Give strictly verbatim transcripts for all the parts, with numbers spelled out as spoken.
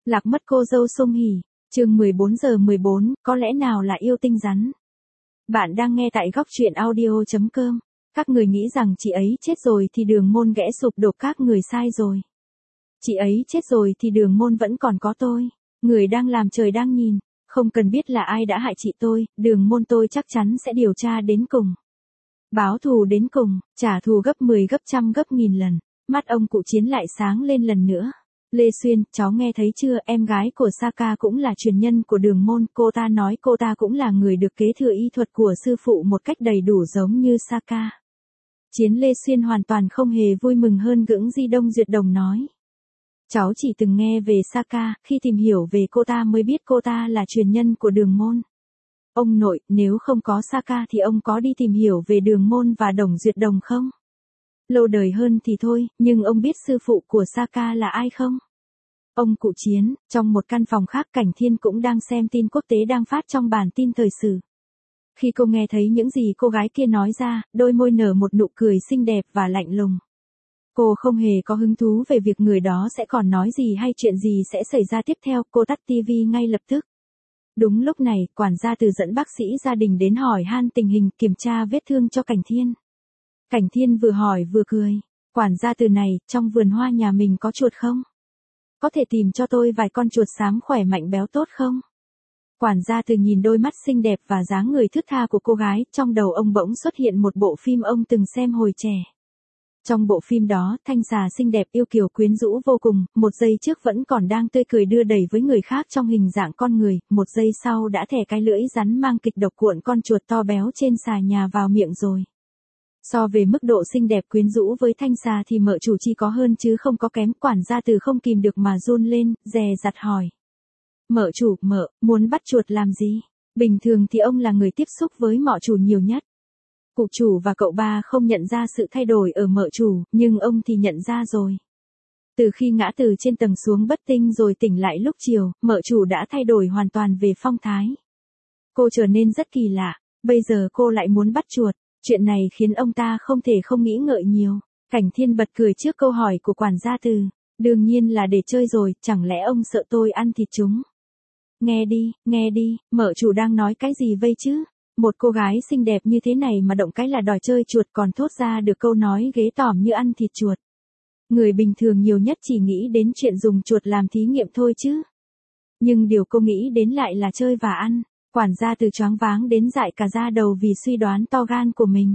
Lạc mất cô dâu Song Hỷ, chương mười bốn giờ mười bốn, có lẽ nào là yêu tinh rắn. Bạn đang nghe tại góc truyện audio chấm com. Các người nghĩ rằng chị ấy chết rồi thì đường môn ghẽ sụp đổ, các người sai rồi. Chị ấy chết rồi thì đường môn vẫn còn có tôi. Người đang làm trời đang nhìn, không cần biết là ai đã hại chị tôi, đường môn tôi chắc chắn sẽ điều tra đến cùng. Báo thù đến cùng, trả thù gấp mười gấp trăm gấp nghìn lần. Mắt ông cụ Chiến lại sáng lên lần nữa. Lê Xuyên, cháu nghe thấy chưa, em gái của Saka cũng là truyền nhân của đường môn, cô ta nói cô ta cũng là người được kế thừa y thuật của sư phụ một cách đầy đủ giống như Saka. Chiến Lê Xuyên hoàn toàn không hề vui mừng hơn Gưỡng Di Đông Duyệt Đồng nói. Cháu chỉ từng nghe về Saka, khi tìm hiểu về cô ta mới biết cô ta là truyền nhân của đường môn. Ông nội, nếu không có Saka thì ông có đi tìm hiểu về đường môn và Đồng Duyệt Đồng không? Lâu đời hơn thì thôi, nhưng ông biết sư phụ của Saka là ai không? Ông cụ Chiến, trong một căn phòng khác Cảnh Thiên cũng đang xem tin quốc tế đang phát trong bản tin thời sự. Khi cô nghe thấy những gì cô gái kia nói ra, đôi môi nở một nụ cười xinh đẹp và lạnh lùng. Cô không hề có hứng thú về việc người đó sẽ còn nói gì hay chuyện gì sẽ xảy ra tiếp theo, cô tắt tivi ngay lập tức. Đúng lúc này, quản gia Từ dẫn bác sĩ gia đình đến hỏi han tình hình, kiểm tra vết thương cho Cảnh Thiên. Cảnh Thiên vừa hỏi vừa cười. Quản gia Từ này, trong vườn hoa nhà mình có chuột không? Có thể tìm cho tôi vài con chuột xám khỏe mạnh béo tốt không? Quản gia Từ nhìn đôi mắt xinh đẹp và dáng người thướt tha của cô gái, trong đầu ông bỗng xuất hiện một bộ phim ông từng xem hồi trẻ. Trong bộ phim đó, thanh xà xinh đẹp yêu kiều quyến rũ vô cùng, một giây trước vẫn còn đang tươi cười đưa đẩy với người khác trong hình dạng con người, một giây sau đã thè cái lưỡi rắn mang kịch độc cuộn con chuột to béo trên xà nhà vào miệng rồi. So về mức độ xinh đẹp quyến rũ với thanh xà thì mợ chủ chỉ có hơn chứ không có kém, quản gia Từ không kìm được mà run lên, dè dặt hỏi. Mợ chủ, mợ, muốn bắt chuột làm gì? Bình thường thì ông là người tiếp xúc với mợ chủ nhiều nhất. Cụ chủ và cậu ba không nhận ra sự thay đổi ở mợ chủ, nhưng ông thì nhận ra rồi. Từ khi ngã từ trên tầng xuống bất tinh rồi tỉnh lại lúc chiều, mợ chủ đã thay đổi hoàn toàn về phong thái. Cô trở nên rất kỳ lạ, bây giờ cô lại muốn bắt chuột. Chuyện này khiến ông ta không thể không nghĩ ngợi nhiều. Cảnh Thiên bật cười trước câu hỏi của quản gia Từ. Đương nhiên là để chơi rồi, chẳng lẽ ông sợ tôi ăn thịt chúng? Nghe đi, nghe đi, mợ chủ đang nói cái gì vây chứ? Một cô gái xinh đẹp như thế này mà động cái là đòi chơi chuột, còn thốt ra được câu nói ghế tởm như ăn thịt chuột. Người bình thường nhiều nhất chỉ nghĩ đến chuyện dùng chuột làm thí nghiệm thôi chứ. Nhưng điều cô nghĩ đến lại là chơi và ăn. Quản gia Từ choáng váng đến dại cả da đầu vì suy đoán to gan của mình.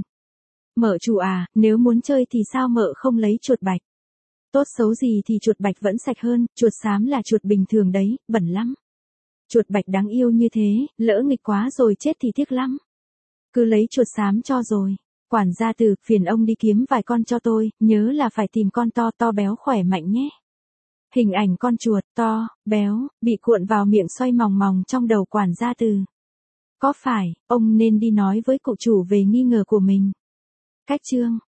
Mợ chủ à, nếu muốn chơi thì sao mợ không lấy chuột bạch? Tốt xấu gì thì chuột bạch vẫn sạch hơn, chuột xám là chuột bình thường đấy, bẩn lắm. Chuột bạch đáng yêu như thế, lỡ nghịch quá rồi chết thì tiếc lắm. Cứ lấy chuột xám cho rồi. Quản gia Từ, phiền ông đi kiếm vài con cho tôi, nhớ là phải tìm con to to béo khỏe mạnh nhé. Hình ảnh con chuột to, béo, bị cuộn vào miệng xoay mòng mòng trong đầu quản gia Từ. Có phải, ông nên đi nói với cụ chủ về nghi ngờ của mình. Cách chương